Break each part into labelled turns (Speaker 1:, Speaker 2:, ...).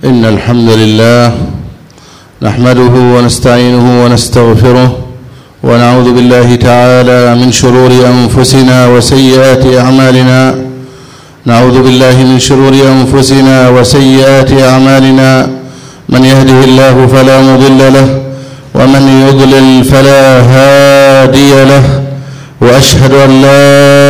Speaker 1: إن الحمد لله نحمده ونستعينه ونستغفره ونعوذ بالله تعالى من شرور أنفسنا وسيئات أعمالنا. نعوذ بالله من شرور أنفسنا وسيئات أعمالنا، من يهده الله فلا مضل له ومن يضلل فلا هادي له، وأشهد أن لا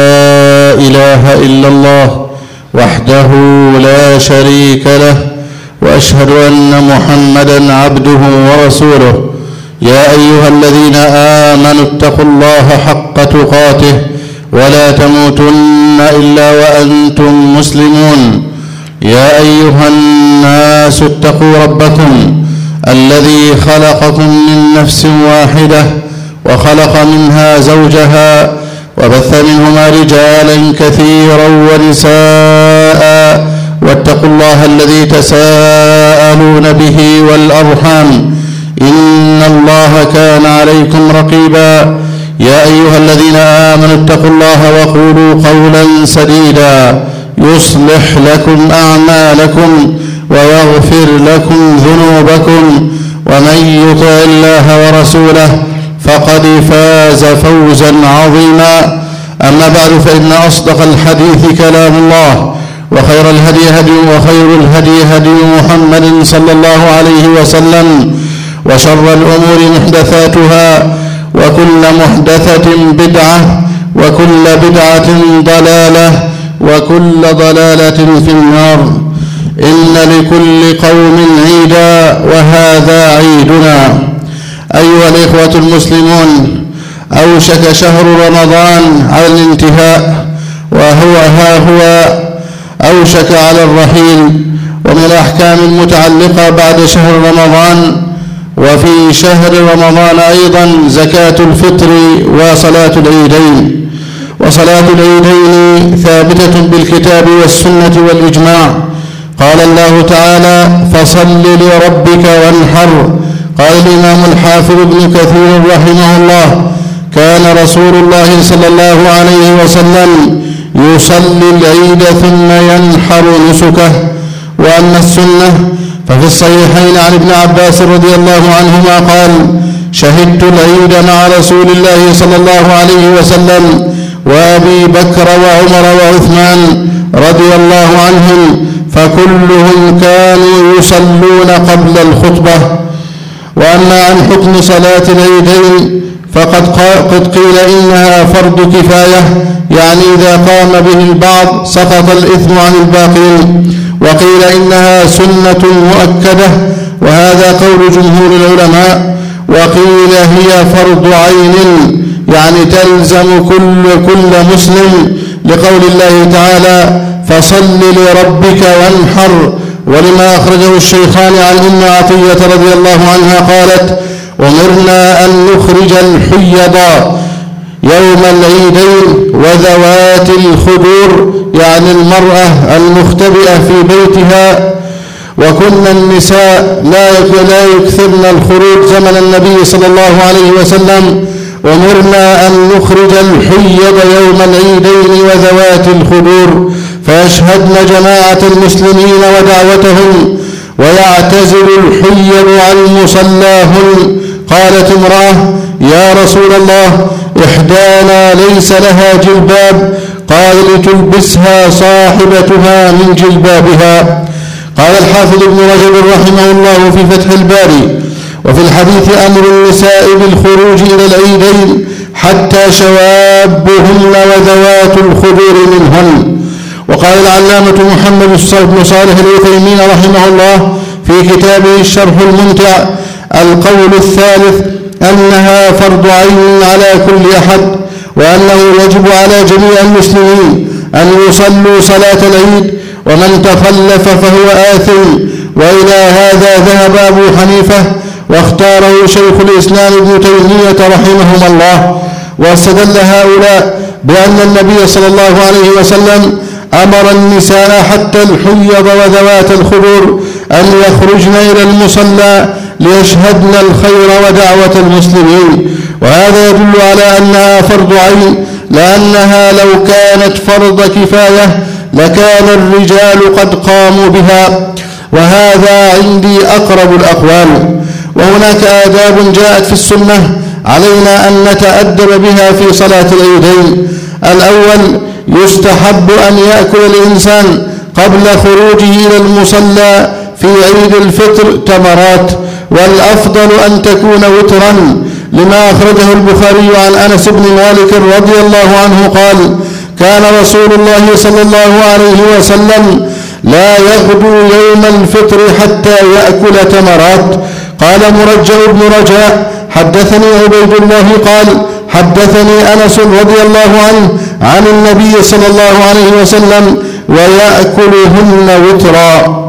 Speaker 1: إله إلا الله وحده لا شريك له، وأشهد أن محمدًا عبده ورسوله. يا أيها الذين آمنوا اتقوا الله حق تقاته ولا تموتن إلا وأنتم مسلمون. يا أيها الناس اتقوا ربكم الذي خلقكم من نفس واحدة وخلق منها زوجها وبث منهما رجالا كثيرا ونساء، واتقوا الله الذي تساءلون به والأرحام إن الله كان عليكم رقيبا. يا أيها الذين آمنوا اتقوا الله وقولوا قولا سديدا يصلح لكم أعمالكم ويغفر لكم ذنوبكم، ومن يطع الله ورسوله فقد فاز فوزا عظيما. أما بعد، فإن أصدق الحديث كلام الله، وخير الهدي هدي محمد صلى الله عليه وسلم، وشر الأمور محدثاتها، وكل محدثة بدعة، وكل بدعة ضلالة، وكل ضلالة في النار. إن لكل قوم عيدا وهذا عيدنا. أيها الإخوة المسلمون، أوشك شهر رمضان على الانتهاء، وهو أوشك على الرحيل. ومن الأحكام المتعلقة بعد شهر رمضان، وفي شهر رمضان أيضا زكاة الفطر وصلاة العيدين. وصلاة العيدين ثابتة بالكتاب والسنة والإجماع. قال الله تعالى: فصل لربك وانحر. قال الإمام الحافظ ابن كثير رحمه الله: كان رسول الله صلى الله عليه وسلم يصلي العيد ثم ينحر نسكه. وأما السنة ففي الصحيحين عن ابن عباس رضي الله عنهما قال: شهدت العيد مع رسول الله صلى الله عليه وسلم وأبي بكر وعمر وعثمان رضي الله عنهم، فكلهم كانوا يصلون قبل الخطبة. وأما عن حكم صلاة العيدين فقد قيل إنها فرض كفاية، يعني إذا قام به البعض سقط الإثم عن الباقين. وقيل إنها سنة مؤكدة، وهذا قول جمهور العلماء. وقيل هي فرض عين، يعني تلزم كل مسلم، لقول الله تعالى: فصل لربك وانحر. ولما أخرجه الشيخان عن أم عطية رضي الله عنها قالت: أمرنا أن نخرج الحيض يوم العيدين وذوات الخدور، يعني المرأة المختبئة في بيتها. وكنا النساء لا يكثرن الخروج زمن النبي صلى الله عليه وسلم. أمرنا أن نخرج الحيض يوم العيدين وذوات الخدور، فيشهدن جماعة المسلمين ودعوتهم، ويعتزل الحيض عن مصلاهن. قالت امرأة: يا رسول الله، إحدانا ليس لها جلباب. قال: لتلبسها صاحبتها من جلبابها. قال الحافظ ابن رجب رحمه الله في فتح الباري: وفي الحديث أمر النساء بالخروج إلى العيدين حتى شوابهن وذوات الخدور منهن. وقال العلامة محمد بن صالح العثيمين رحمه الله في كتابه الشرح الممتع: القول الثالث أنها فرض عين على كل أحد، وأنه يجب على جميع المسلمين أن يصلوا صلاة العيد، ومن تخلف فهو آثم. وإلى هذا ذهب أبو حنيفة، واختاره شيخ الإسلام ابن تيمية رحمهما الله. واستدل هؤلاء بأن النبي صلى الله عليه وسلم أمر النساء حتى الحيض وذوات الخدور أن يخرجن إلى المصلى ليشهدن الخير ودعوة المسلمين. وهذا يدل على أنها فرض عين، لأنها لو كانت فرض كفاية لكان الرجال قد قاموا بها. وهذا عندي أقرب الأقوال. وهناك آداب جاءت في السنة علينا أن نتأدب بها في صلاة العيدين. الأول: يستحب أن يأكل الإنسان قبل خروجه إلى المصلى في عيد الفطر تمرات، والأفضل أن تكون وترا، لما أخرجه البخاري عن أنس بن مالك رضي الله عنه قال: كان رسول الله صلى الله عليه وسلم لا يغدو يوم الفطر حتى يأكل تمرات. قال مرجع بن رجاء: حدثني عبيد الله قال: حدثني أنس رضي الله عنه عن النبي صلى الله عليه وسلم ويأكلهن وترا.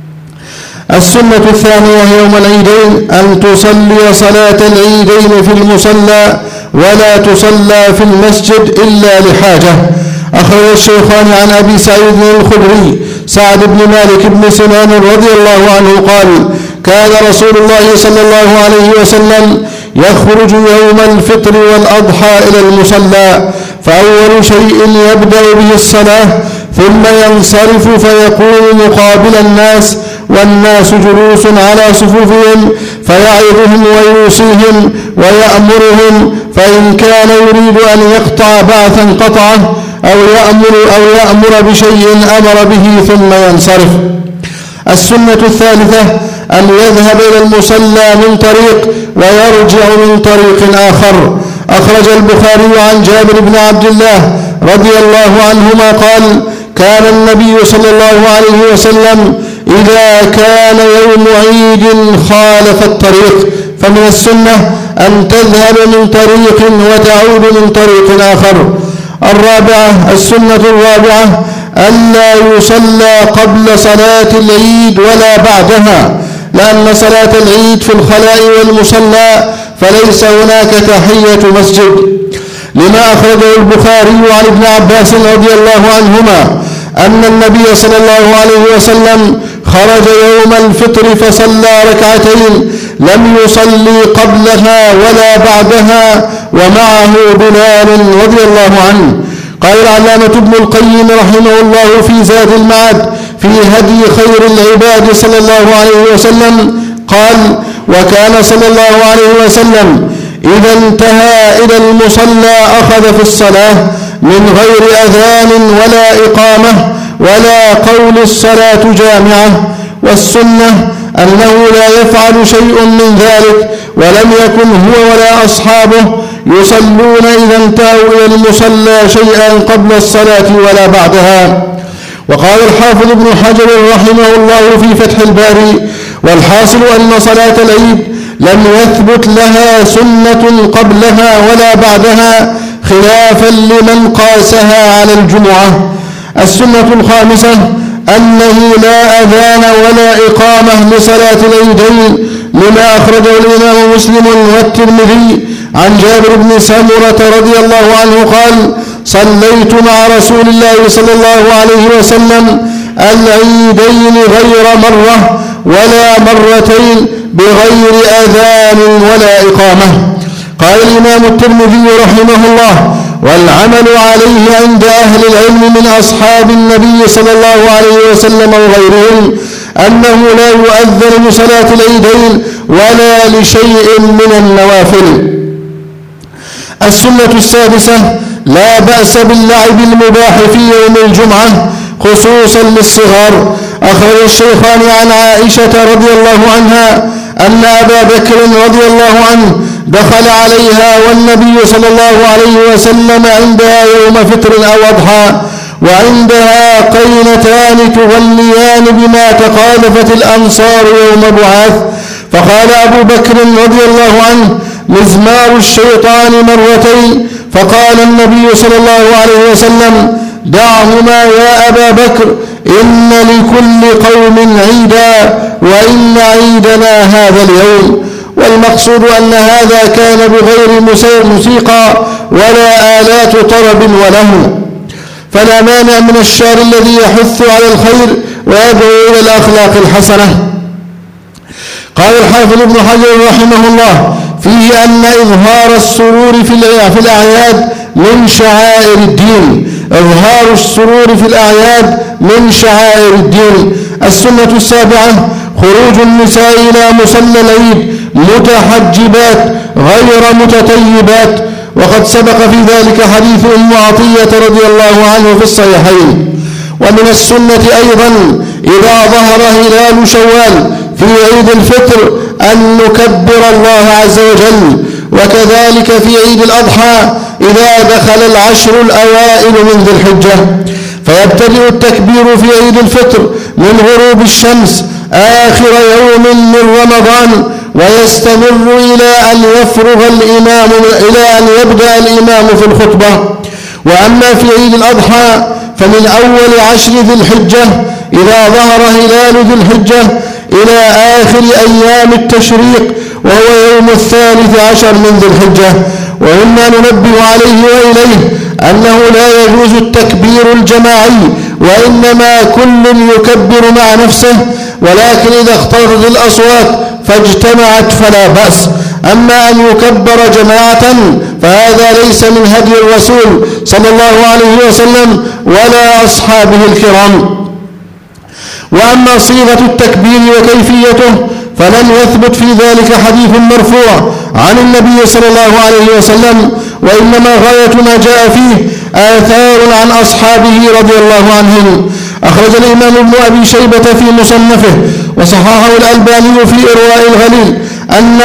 Speaker 1: السنة الثانية يوم العيدين أن تصلي صلاة العيدين في المصلى، ولا تصلى في المسجد إلا لحاجة. أخرج الشيخان عن أبي سعيد الخدري سعد بن مالك بن سنان رضي الله عنه قال: كان رسول الله صلى الله عليه وسلم يخرج يوم الفطر والأضحى إلى المصلى، فأول شيء يبدأ به الصلاة، ثم ينصرف فيقوم مقابل الناس والناس جلوس على صفوفهم، فيعظهم ويوصيهم ويأمرهم، فإن كان يريد أن يقطع بعثا قطعه، أو يأمر بشيء أمر به ثم ينصرف. السنة الثالثة أن يذهب إلى المصلى من طريق ويرجع من طريق آخر. أخرج البخاري عن جابر بن عبد الله رضي الله عنهما قال: كان النبي صلى الله عليه وسلم إذا كان يوم عيد خالف الطريق، فمن السنة أن تذهب من طريق وتعود من طريق آخر. السنة الرابعة ألا يصلى قبل صلاة العيد ولا بعدها، لأن صلاة العيد في الخلاء والمصلى، فليس هناك تحية مسجد، لما أخرجه البخاري عن ابن عباس رضي الله عنهما أن النبي صلى الله عليه وسلم خرج يوم الفطر فصلى ركعتين لم يصلي قبلها ولا بعدها، ومعه بلال رضي الله عنه. قال العلامة ابن القيم رحمه الله في زاد المعاد في هدي خير العباد صلى الله عليه وسلم قال: وكان صلى الله عليه وسلم إذا انتهى إلى المصلى أخذ في الصلاة من غير أذان ولا إقامة ولا قول الصلاة جامعة. والسنة أنه لا يفعل شيء من ذلك، ولم يكن هو ولا أصحابه يصلون إذا انتهوا إلى المصلى شيئا قبل الصلاة ولا بعدها. وقال الحافظ ابن حجر رحمه الله في فتح الباري: والحاصل أن صلاة العيد لم يثبت لها سنة قبلها ولا بعدها، خلافا لمن قاسها على الجمعة. السنة الخامسة أنه لا أذان ولا إقامة لصلاة العيدين، لما أخرجه الإمام مسلم والترمذي عن جابر بن سمرة رضي الله عنه قال: صليت مع رسول الله صلى الله عليه وسلم العيدين غير مرة ولا مرتين بغير أذان ولا إقامة. قال الإمام الترمذي رحمه الله: والعمل عليه عند أهل العلم من أصحاب النبي صلى الله عليه وسلم وغيرهم أنه لا يؤذن لصلاة العيدين ولا لشيء من النوافل. السنة السادسة: لا بأس باللعب المباح في يوم الجمعة خصوصا للصغار. أخرج الشيخان عن عائشة رضي الله عنها أن أبا بكر رضي الله عنه دخل عليها والنبي صلى الله عليه وسلم عندها يوم فطر أو أضحى، وعندها قينتان تغنيان بما تخالفت الأنصار يوم بعاث، فقال أبو بكر رضي الله عنه: مزمار الشيطان مرتين. فقال النبي صلى الله عليه وسلم: دعهما يا أبا بكر، إن لكل قوم عيدا وإن عيدنا هذا اليوم. والمقصود أن هذا كان بغير موسيقى ولا آلات طرب وله، فلا مانع من الشعر الذي يحث على الخير ويدعو إلى الأخلاق الحسنة. قال الحافظ ابن حجر رحمه الله فيه أن إظهار السرور في الأعياد من شعائر الدين. إظهار السرور في الأعياد من شعائر الدين. السنة السابعة: خروج النساء إلى مصلى العيد متحجبات غير متطيبات، وقد سبق في ذلك حديث أم عطية رضي الله عنه في الصحيحين. ومن السنة أيضا إذا ظهر هلال شوال في عيد الفطر أن نكبر الله عز وجل، وكذلك في عيد الأضحى إذا دخل العشر الأوائل من ذي الحجة، فيبتدئ التكبير في عيد الفطر من غروب الشمس آخر يوم من رمضان، ويستمر إلى أن يبدأ الإمام في الخطبة. وأما في عيد الأضحى فمن أول عشر ذي الحجة إذا ظهر هلال ذي الحجة إلى آخر أيام التشريق، وهو يوم 13 من ذي الحجة. ومما ننبه عليه وإليه أنه لا يجوز التكبير الجماعي، وإنما كل يكبر مع نفسه، ولكن إذا اختلطت الأصوات فاجتمعت فلا بأس. أما أن يكبر جماعة فهذا ليس من هدي الرسول صلى الله عليه وسلم ولا أصحابه الكرام. وأما صيغة التكبير وكيفيته فلم يثبت في ذلك حديث مرفوع عن النبي صلى الله عليه وسلم، وإنما غاية ما جاء فيه آثار عن أصحابه رضي الله عنهم. أخرج الإمام ابن أبي شيبة في مصنفه وصححه الألباني في إرواء الغليل أن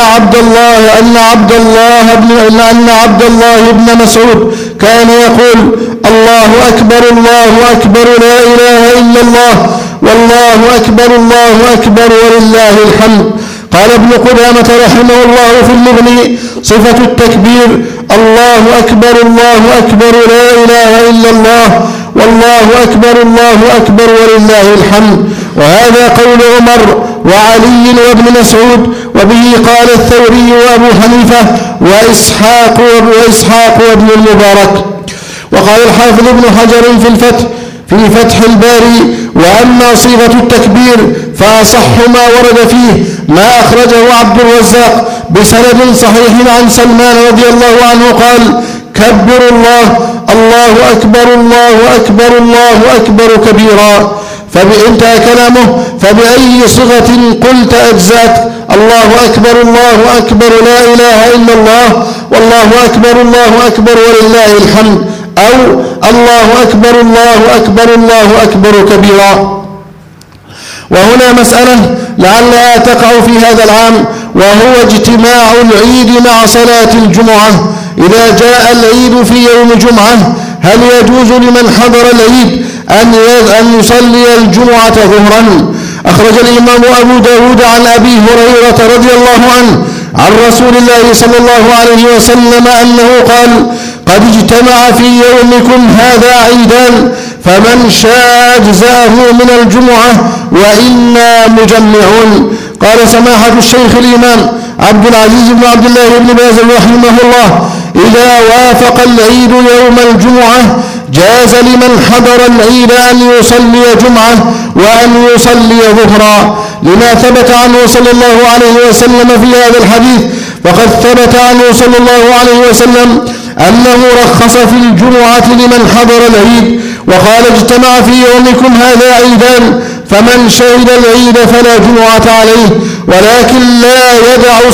Speaker 1: عبد الله بن مسعود كان يقول: الله أكبر الله أكبر لا إله إلا الله، والله أكبر الله أكبر ولله الحمد. قال ابن قدامة رحمه الله في المغني: صفة التكبير الله أكبر الله أكبر لا إله إلا الله، والله أكبر الله أكبر ولله الحمد. وهذا قول عمر وعلي وابن مسعود، وبه قال الثوري وأبو حنيفة وإسحاق وابن المبارك. وقال الحافظ ابن حجر في فتح الباري: وأما صيغة التكبير فأصح ما ورد فيه ما أخرجه عبد الرزاق بسند صحيح عن سلمان رضي الله عنه قال: كبروا الله، الله أكبر الله أكبر الله أكبر كبيرا. فانتهى كلامه: فبأي صيغة قلت أجزأت؟ الله أكبر الله أكبر لا إله إلا الله، والله أكبر الله أكبر ولله الحمد، أو الله أكبر الله أكبر الله أكبر كبيرا. وهنا مسألة لعلها تقع في هذا العام، وهو اجتماع العيد مع صلاة الجمعة. إذا جاء العيد في يوم جمعة هل يجوز لمن حضر العيد أن يصلي الجمعة ظهرا؟ أخرج الإمام أبو داود عن أبي هريرة رضي الله عنه عن رسول الله صلى الله عليه وسلم أنه قال: قد اجتمع في يومكم هذا عيدان، فمن شاء أجزأه من الجمعة وإنا مجمعون. قال سماحة الشيخ الإمام عبد العزيز بن عبد الله بن باز رحمه الله: إذا وافق العيد يوم الجمعة جاز لمن حضر العيد أن يصلي جمعة وأن يصلي ظهرا، لما ثبت عنه صلى الله عليه وسلم في هذا الحديث. فقد ثبت عنه صلى الله عليه وسلم أنه رخص في الجمعة لمن حضر العيد، وقال: اجتمع في يومكم هذا عيدان، فمن شهد العيد فلا جمعة عليه، ولكن لا يدع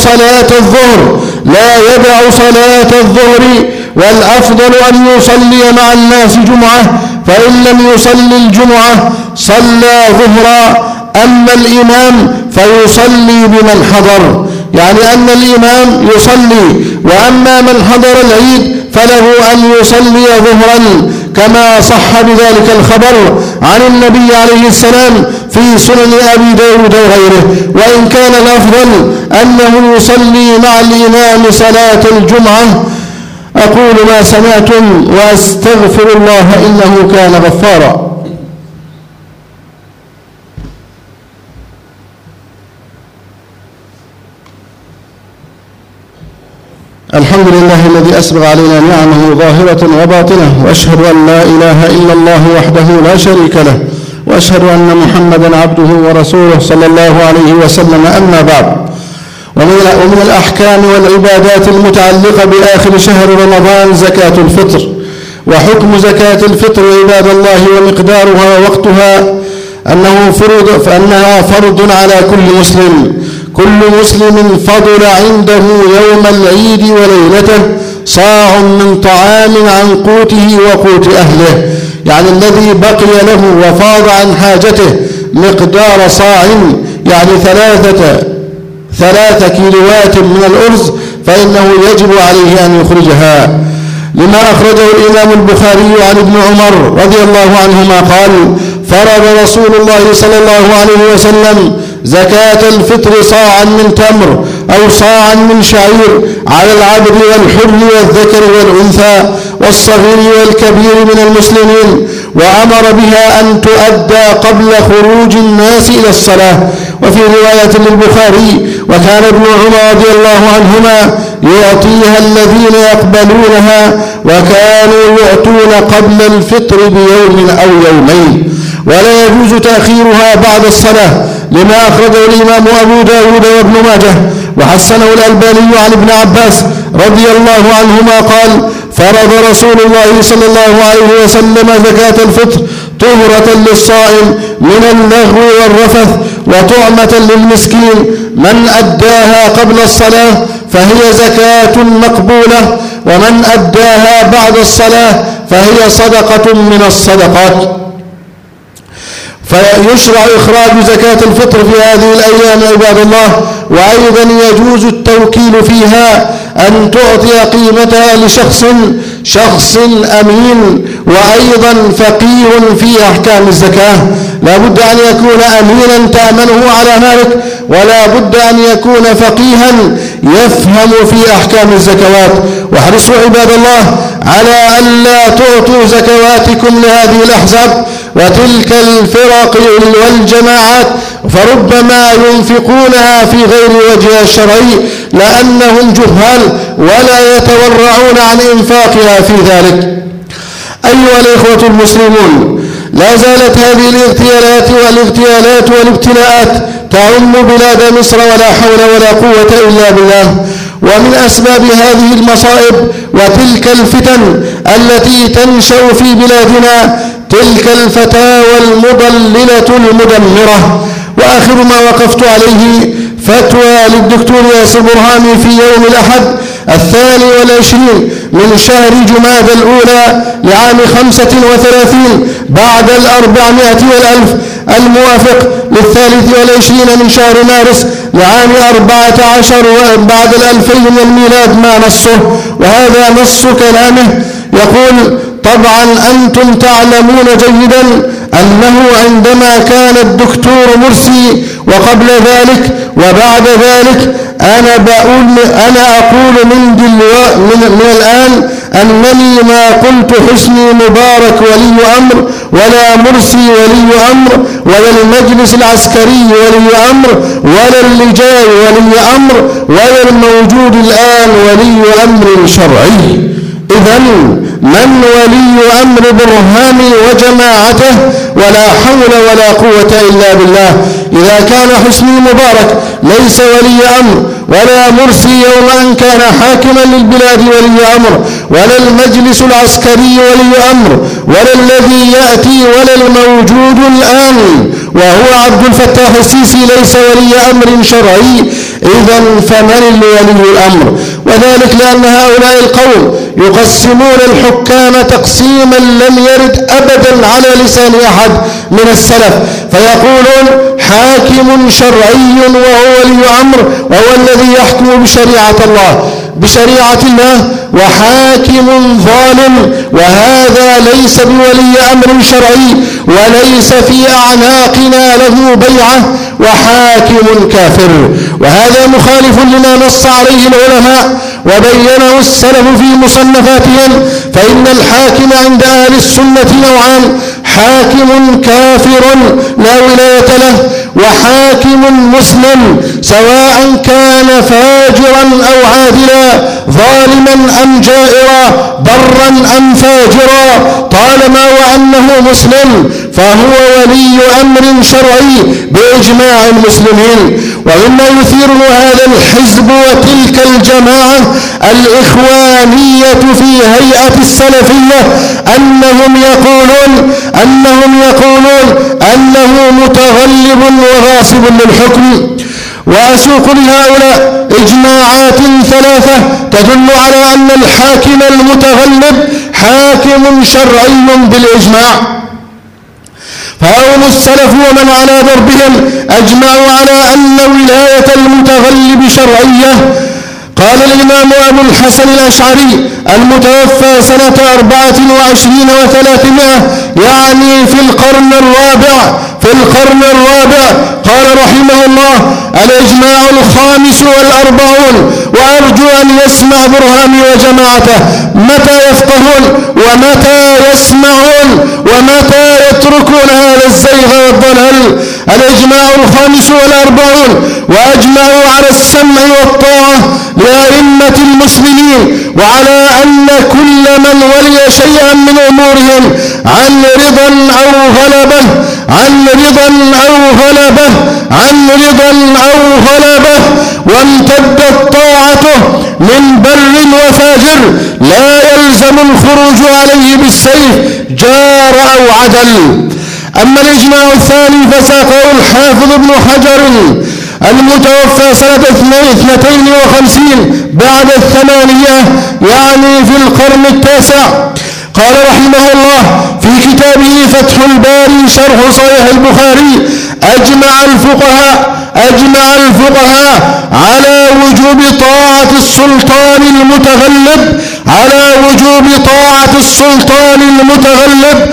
Speaker 1: صلاة الظهر، والأفضل أن يصلي مع الناس جمعة، فإن لم يصلي الجمعة صلى ظهرا. أما الإمام فيصلي بمن حضر، يعني أن الإمام يصلي، وأما من حضر العيد فله أن يصلي ظهرا، كما صح بذلك الخبر عن النبي عليه السلام في سنن أبي داود وغيره. وإن كان الأفضل أنه يصلي مع الإمام صلاة الجمعة. أقول ما سمعتم وأستغفر الله إنه كان غفارا. الحمد لله الذي أسبغ علينا نعمه ظاهرة وباطنة، وأشهد أن لا إله إلا الله وحده لا شريك له، وأشهد أن محمدا عبده ورسوله صلى الله عليه وسلم. أما بعد، ومن الأحكام والعبادات المتعلقة بآخر شهر رمضان زكاة الفطر. وحكم زكاة الفطر عباد الله ومقدارها ووقتها فأنها فرض على كل مسلم. كل مسلم فضل عنده يوم العيد وليلته صاع من طعام عن قوته وقوت أهله، يعني الذي بقي له وفاض عن حاجته مقدار صاع، يعني 3 كيلوات من الأرز، فإنه يجب عليه أن يخرجها، لما أخرجه الإمام البخاري عن ابن عمر رضي الله عنهما قال: فرض رسول الله صلى الله عليه وسلم زكاة الفطر صاعا من تمر أو صاعا من شعير على العبد والحر والذكر والأنثى والصغير والكبير من المسلمين، وأمر بها أن تؤدى قبل خروج الناس إلى الصلاة. وفي رواية للبخاري: وكان ابن عمر رضي الله عنهما يعطيها الذين يقبلونها، وكانوا يعطون قبل الفطر بيوم أو يومين، ولا يجوز تأخيرها بعد الصلاة، لما أخرجه الإمام أبو داود وابن ماجه وحسنه الألباني عن ابن عباس رضي الله عنهما قال: فرض رسول الله صلى الله عليه وسلم زكاة الفطر طهرة للصائم من اللغو والرفث وطعمة للمسكين، من أداها قبل الصلاة فهي زكاة مقبولة، ومن أداها بعد الصلاة فهي صدقة من الصدقات. فيشرع إخراج زكاة الفطر في هذه الأيام عباد الله، وأيضا يجوز التوكيل فيها، أن تعطي قيمتها لشخص أمين وأيضا فقيه في أحكام الزكاة. لا بد أن يكون أمينا تأمنه على مالك، ولا بد أن يكون فقيها يفهم في أحكام الزكوات. واحرصوا عباد الله على ألا تعطوا زكواتكم لهذه الأحزاب وتلك الفرق والجماعات، فربما ينفقونها في غير وجهها الشرعي لأنهم جهال ولا يتورعون عن إنفاقها في ذلك. أيها الإخوة المسلمون، لا زالت هذه الاغتيالات والابتلاءات تعم بلاد مصر، ولا حول ولا قوة إلا بالله. ومن أسباب هذه المصائب وتلك الفتن التي تنشأ في بلادنا تلك الفتاوى المضللة المدمرة. وآخر ما وقفت عليه فتوى للدكتور ياسر برهامي في يوم الأحد 22 من شهر جمادى الأولى لعام 35 بعد 400 والألف، الموافق 23 من شهر مارس لعام 14 بعد 2000 من الميلاد ما نصه. وهذا نص كلامه يقول: طبعا أنتم تعلمون جيدا أنه عندما كان الدكتور مرسي وقبل ذلك وبعد ذلك أنا أقول من الآن أنني ما قلت حسني مبارك ولي أمر، ولا مرسي ولي أمر، ولا المجلس العسكري ولي أمر، ولا اللجان ولي أمر، ولا الموجود الآن ولي أمر شرعي. إذن من ولي أمر برهامي وجماعته؟ ولا حول ولا قوة إلا بالله. إذا كان حسني مبارك ليس ولي أمر، ولا مرسي يوم أن كان حاكما للبلاد ولي أمر، ولا المجلس العسكري ولي أمر، ولا الذي يأتي، ولا الموجود الآن وهو عبد الفتاح السيسي ليس ولي أمر شرعي، إذن فمن الولي الأمر؟ وذلك لأن هؤلاء القوم يقسمون الحكام تقسيما لم يرد أبدا على لسان أحد من السلف، فيقولون حاكم شرعي وهو ولي أمر وهو الذي يحكم بشريعة الله، وحاكم ظالم وهذا ليس بولي أمر شرعي وليس في أعناقنا له بيعة، وحاكم كافر. وهذا مخالف لما نص عليه العلماء وبينه السلف في مصنفاتهم، فإن الحاكم عند أهل السنة نوعان: حاكم كافر لا ولاية له، وحاكم مسلم سواء كان فاجرا أو عادلا، ظالما أم جائرا، برا أم فاجرا، طالما وأنه مسلم فهو ولي أمر شرعي بإجماع المسلمين. ومما يثير هذا الحزب وتلك الجماعة الإخوانية في هيئة السلفية أنهم يقولون أنه متغلب وغاصب للحكم. وأسوق لهؤلاء إجماعات ثلاثة تدل على أن الحاكم المتغلب حاكم شرعي بالإجماع. فهم السلف ومن على دربهم أجمعوا على أن ولاية المتغلب شرعية. قال الإمام أبو الحسن الأشعري المتوفى سنة 24 و300 يعني في القرن الرابع قال رحمه الله: الإجماع 45 وأرجو أن يسمع برهاني وجماعته متى يفقهون ومتى يسمعون ومتى يتركون هذا الزيغ والضلال. الإجماع 45 وأجمعوا على السمع والطاعة لأئمة المسلمين وعلى أن كل من ولي شيئا من أمورهم عن رضا أو غلبة وامتدت طاعته من بر وفاجر لا يلزم الخروج عليه بالسيف جار أو عدل. أما الإجماع الثاني فساقه الحافظ ابن حجر المتوفى سنة 52 بعد 800 يعني في القرن التاسع. قال رحمه الله في كتابه فتح الباري شرح صحيح البخاري: أجمع الفقهاء على وجوب طاعة السلطان المتغلب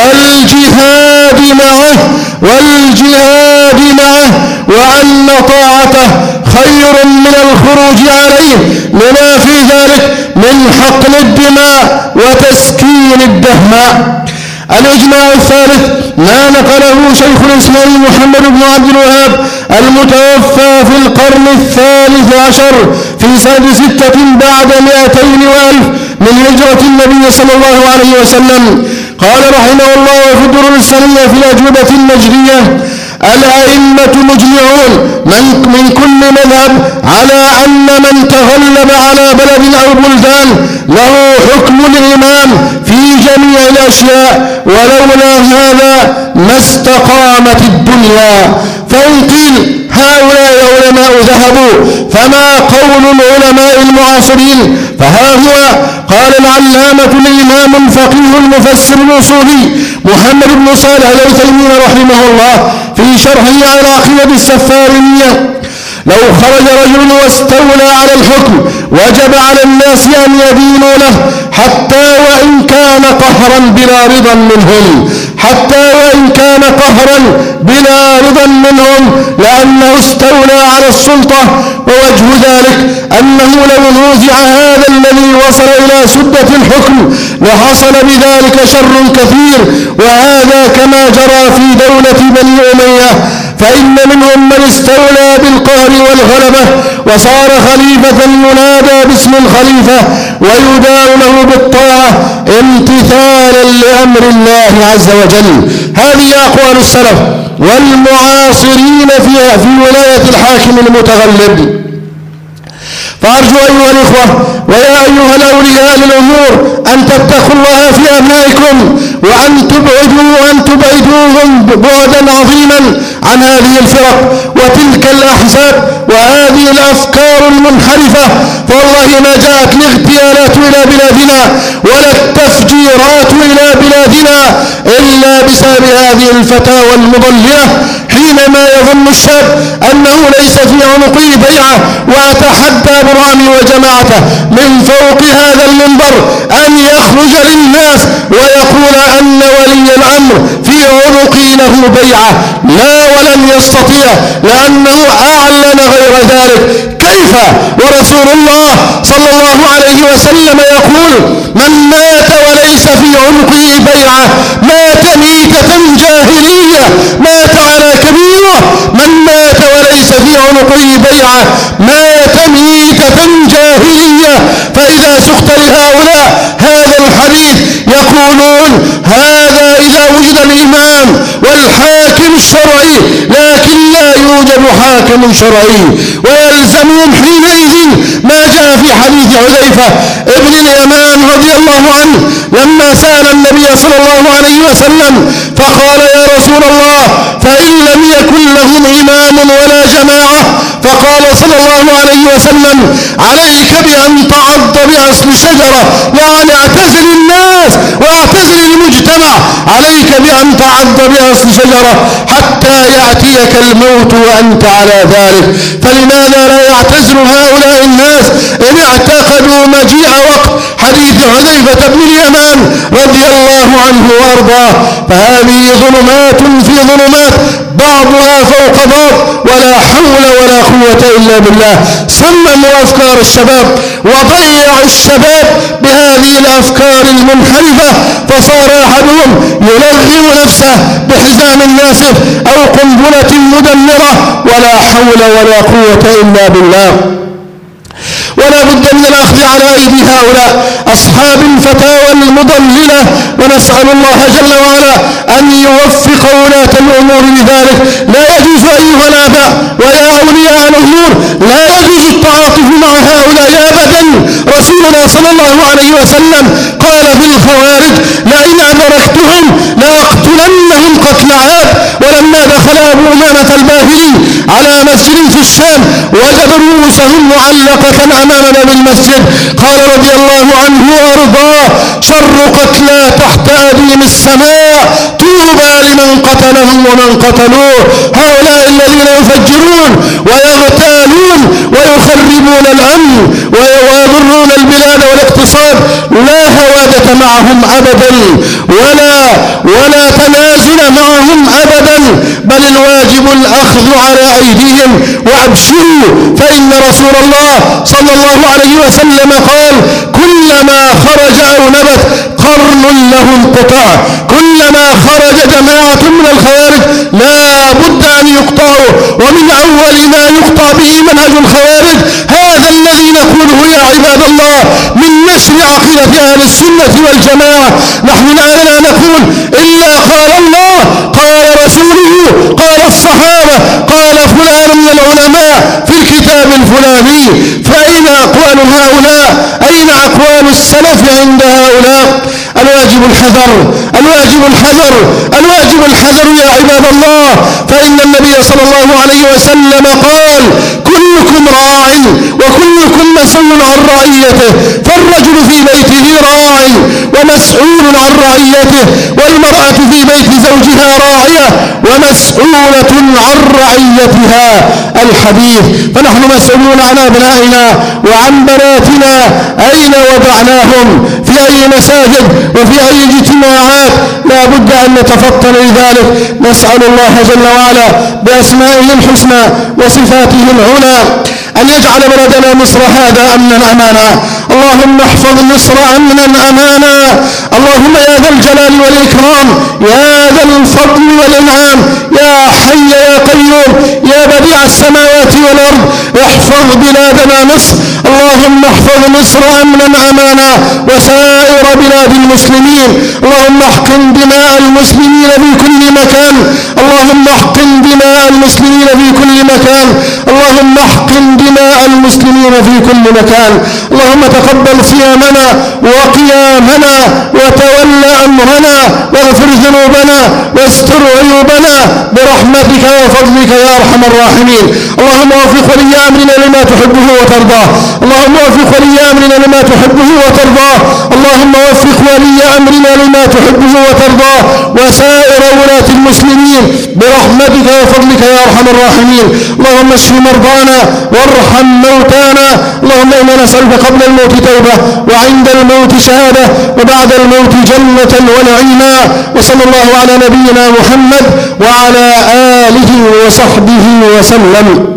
Speaker 1: والجهاد معه وأن طاعته خير من الخروج عليه لما في ذلك من حقن الدماء وتسكين الدهماء. الإجماع الثالث ما نقله شيخ الإسلام محمد بن عبد الوهاب المتوفى في القرن 13 في سنة 6 بعد 200 وألف من هجرة النبي صلى الله عليه وسلم. قال رحمه الله في الدروس السنية في الأجوبة النجدية: الأئمة مجمعون من كل مذهب على أن من تغلب على بلد أو بلدان له حكم الإمام في جميع الأشياء ولولا هذا ما استقامت الدنيا. فإن قيل هؤلاء علماء ذهبوا فما قول العلماء المعاصرين؟ فها هو قال العلامة الإمام الفقيه المفسر الأصولي محمد بن صالح العثيمين رحمه الله في شرحه على عقيدة السفارينية: لو خرج رجل واستولى على الحكم وجب على الناس أن يدينوا له حتى وإن كان قهرا بلا رضا منهم لأنه استولى على السلطة. ووجه ذلك أنه لو نوزع هذا الذي وصل إلى سدة الحكم لحصل بذلك شر كثير، وهذا كما جرى في دولة بني أمية، فإن منهم من استولى بالقهر والغلبة وصار خليفة ينادى باسم الخليفة ويدار له بالطاعة امتثالا لأمر الله عز وجل. هذه أقوال السلف والمعاصرين في ولاية الحاكم المتغلب. فأرجو أيها الإخوة ويا أيها الأولياء للأمور أن تتقوا الله في أبنائكم وأن تبعدوهم بعدا عظيما عن هذه الفرق وتلك الأحزاب وهذه الأفكار المنحرفة. فوالله ما جاءت الاغتيالات إلى بلادنا ولا التفجيرات إلى بلادنا إلا بسبب هذه الفتاوى المضللة. حينما يظن الشاب أنه ليس في عنقه بيعة وأتحدى برامي وجماعته من فوق هذا المنبر أن يخرج للناس ويقول أن ولي الأمر في عنقه له بيعة، لا ولن يستطيع لأنه أعلن غير ذلك. كيف ورسول الله صلى الله عليه وسلم يقول: من مات وليس في عنقه بيعة مات ميتة جاهلية، مات على كبيرة. من مات وليس في عنقه بيعة مات ميتة جاهلية. فإذا سقت لهؤلاء هذا الحديث يقولون: هذا إذا وجد الإمام حاكم شرعي، ويلزمهم حينئذ ما جاء في حديث حذيفة ابن اليمان رضي الله عنه لما سأل النبي صلى الله عليه وسلم فقال: يا رسول الله، فإن لم يكن لهم إمام ولا جماعة؟ فقال صلى الله عليه وسلم: عليك بأن تعض بأصل شجرة، يعني اعتزل الناس واعتزل المجتمع، عليك بأن تعض بأصل شجرة حتى يأتيك الموت وأنت على ذلك. فلماذا لا يعتزل هؤلاء الناس إن اعتقدوا مجيء وقت حديث حذيفة بن اليمان رضي الله عنه وأرضاه؟ فهذه ظلمات في ظلمات بعضها فوق بعض، ولا حول ولا قوة إلا بالله. صمموا أفكار الشباب وضيعوا الشباب بهذه الأفكار المنحرفة، فصار أحدهم يلغم نفسه بحزام ناسف أو قنبلة مدمرة، ولا حول ولا قوة إلا بالله. ولا بد من الأخذ على أيدي هؤلاء أصحاب الفتاوى المضللة، ونسأل الله جل وعلا أن يوفق ولاة الأمور لذلك. لا يجوز أيها الآباء ويا أولياء الأمور، لا يجوز التعاطف مع هؤلاء أبدا. رسولنا صلى الله عليه وسلم قال في الخوارج: لئن أدركتهم لأقتلنهم قتل عاد. ولما دخل أبو أمامة الباهلي على مسجد في الشام وجد رؤوسهم معلقة أمام باب المسجد، قال رضي الله عنه وأرضاه: شر قتلى تحت أديم السماء، طوبى لمن قتلهم ومن قتلوه. هؤلاء الذين يفجرون ويغتالون ويخربون الأمن ويضرون البلاد والاقتصاد، لا هوادة معهم أبدا ولا تنازل معهم أبدا، بل الواجب الأخذ على أيديهم. وأبشروا، فإن رسول الله صلى الله عليه وسلم قال: كلما خرج أو نبت قرن له انقطاع. كلما خرج جماعة من الخوارج لا بد أن يقطعوا، ومن أول ما يقطع به منهج الخوارج هذا الذي نقوله يا عباد الله من نشر عقيدة أهل السنة والجماعة. نحن لا نقول إلا قال الله، قال رسوله، قال الصحابة، قال فلان من العلماء في الكتاب الفلاني. فأين أقوال هؤلاء؟ أين أقوال السلف عند هؤلاء؟ الواجب الحذر، الواجب الحذر، الواجب الحذر يا عباد الله. فإن النبي صلى الله عليه وسلم قال: كلكم راع وكلكم مسؤول عن رعيته. فالرجل في بيته راع ومسؤول عن رعيته، والمرأة في بيت زوجها راعية ومسؤولة عن رعيتها. الحديث. فنحن مسؤولون عن أبنائنا وعن بناتنا، أين وضعناهم، في أي مساجد وفي أي اجتماعات. لا بد أن نتفطن لذلك. نسأل الله جل وعلا بأسمائه الحسنى وصفاته العلى أن يجعل بلدنا مصر هذا أمنا أمانا. اللهم احفظ مصر أمنا أمانا. اللهم يا ذا الجلال والإكرام، يا ذا الفضل والإنعام، يا حي يا قيوم، يا بديع السماوات والأرض، احفظ بلادنا مصر. اللهم احفظ مصر أمنا أمانا وسائر بلاد المسلمين. اللهم احقن دماء المسلمين في كل مكان. اللهم احقن دماء المسلمين في كل مكان. اللهم احقن دماء المسلمين في كل مكان. اللهم تقبل صيامنا وقيامنا وتول أمرنا واغفر ذنوبنا واستر عيوبنا برحمتك وفضلك يا أرحم الراحمين. اللهم وفق ولي أمرنا لما تحبه وترضاه. اللهم وفق ولي أمرنا لما تحبه وترضاه. اللهم وفق ولي أمرنا لما تحبه وترضاه وسائر ولاة المسلمين برحمتك وفضلك يا أرحم الراحمين. اللهم اشف مرضانا وارحم موتانا. اللهم إنا نسألك قبل الموت توبة وعند الموت شهادة وبعد الموت جنة ونعيما. وصلى الله على نبينا محمد وعلى آله وصحبه وسلم.